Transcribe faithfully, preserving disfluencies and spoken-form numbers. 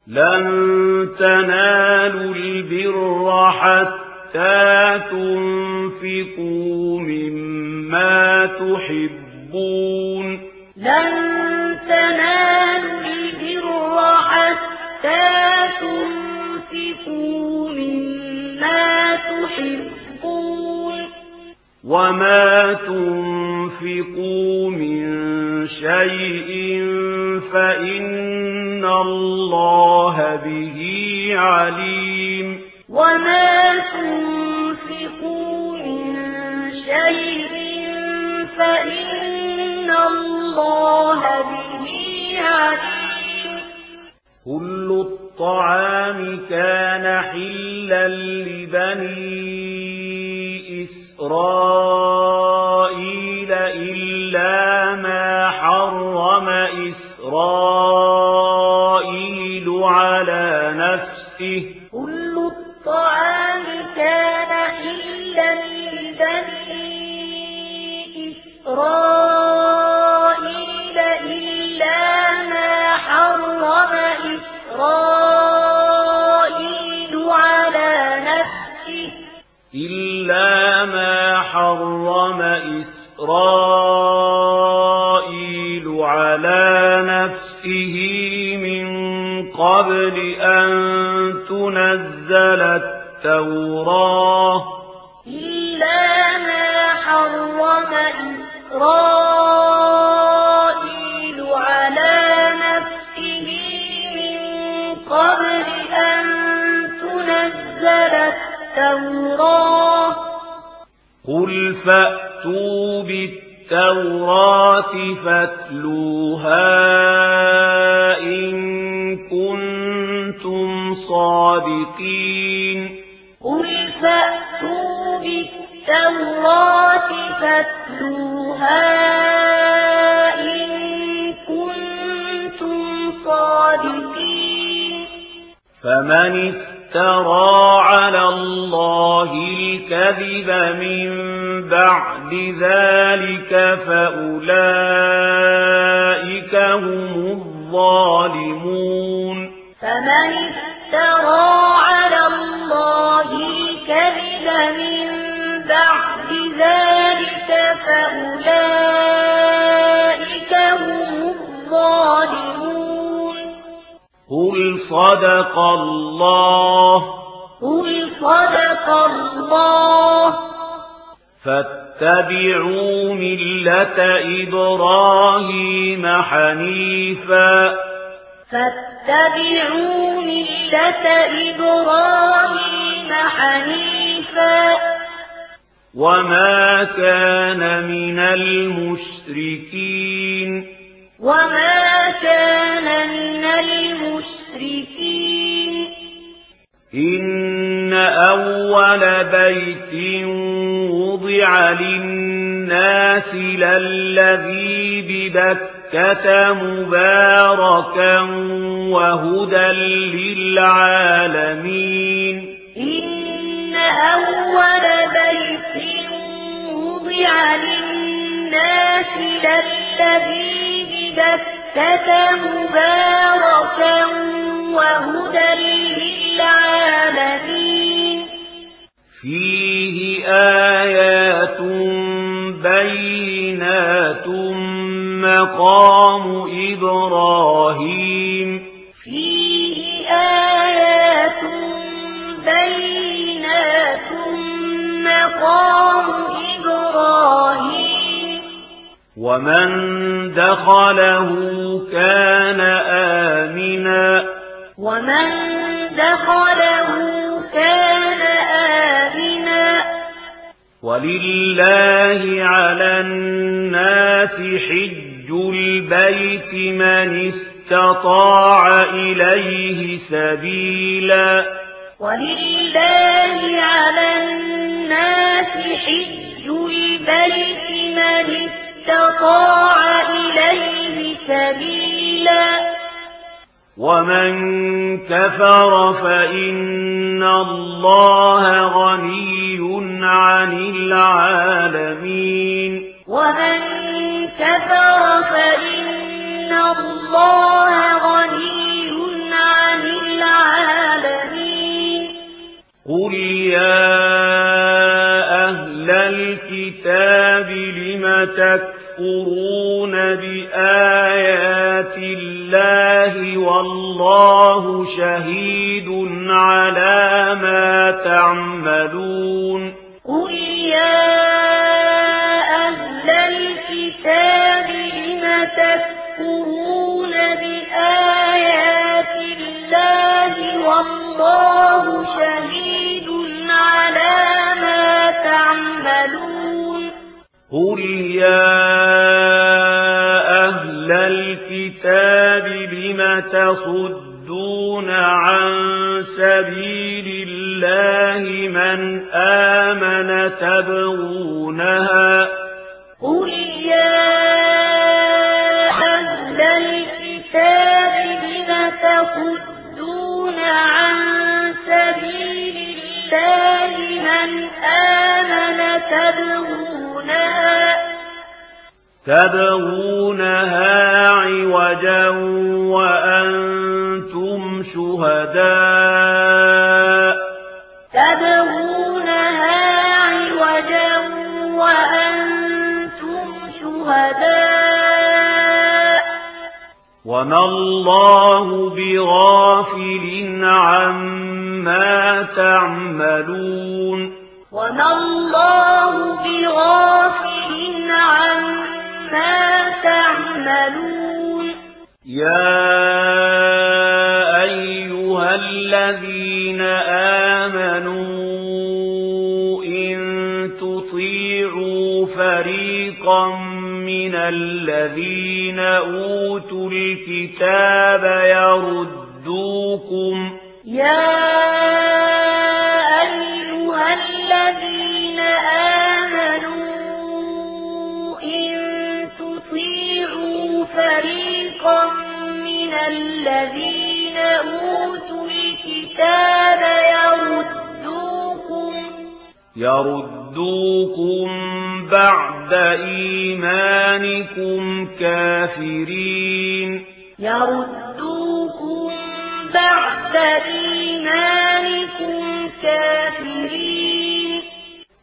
لن تنالوا البر حتى تنفقوا مما تحبون لن تنالوا البر حتى تنفقوا مما تحبون وما تنفقوا من شيء فإن الله به عليم وما تنفقوا من شيء فإن الله به عليم كل الطعام كان حلا لبني إسرائيل إلا ما حرم إسرائيل على نفسه كل الطعام كان حلا لبني إسرائيل إلا ما حرم إسرائيل على نفسه إلا ما حرم إسرائيل على نفسه من قبل أن تنزل التوراة إلا ما حرم إسرائيل على نفسه من قبل أن تنزل التوراة قل فأتوا بالتوراة فاتلوها إن كنتم صادقين قل فأتوا بالتوراة فاتلوها إن كنتم صادقين فمن افترى على الله الكذب من بعد ذلك فأولئك هم الظالمون فمن افترى على الله الكذب من بعد ذلك فأولئك هم الظالمون قل صدق الله قل صدق الله فاتبعوا ملة إبراهيم حنيفا فاتبعوا ملة إبراهيم حنيفا وما كان من المشركين وما كان من المشركين إن أول بيت وضع للناس للذي ببكة مباركا وهدى للعالمين إن أول بيت وضع للناس للذي ببكة مباركا وهدى للعالمين فيه آيات بينات مقام إبراهيم فيه آيات بينات مقام إبراهيم ومن دخله كان آمنا ومن دخله كان آمنا ولله على الناس حج البيت من استطاع إليه سبيلا ولله على الناس حج البيت من استطاع إليه سبيلا ومن كفر فإن الله غني عن العالمين ومن كفر فإن الله غني عن قل يا أهل الكتاب لم تكفرون بآيات الله والله شهيد على ما تعملون قل يا أهل الكتاب لم تكفرون بآيات الله والله شهيد على ما تعملون قل يا أهل الكتاب لم تصدون عن سبيل الله من آمن تبغونها قل يا أهل الكتاب لم تصدون عن سبيل الله من آمن تبغونها تبغونها عوجا وأنتم شهداء تبغونها عوجا وأنتم شهداء وما الله بغافل عما تعملون وما الله بغافل عما تعملون يا أيها الذين آمنوا إن تطيعوا فريقا من الذين أوتوا الكتاب يردوكم يا أيها الذين آمنوا إن تطيعوا فريقا من الذين أوتوا الكتاب يردوكم يردوكم بعد إيمانكم كافرين يردوكم بعد إيمانكم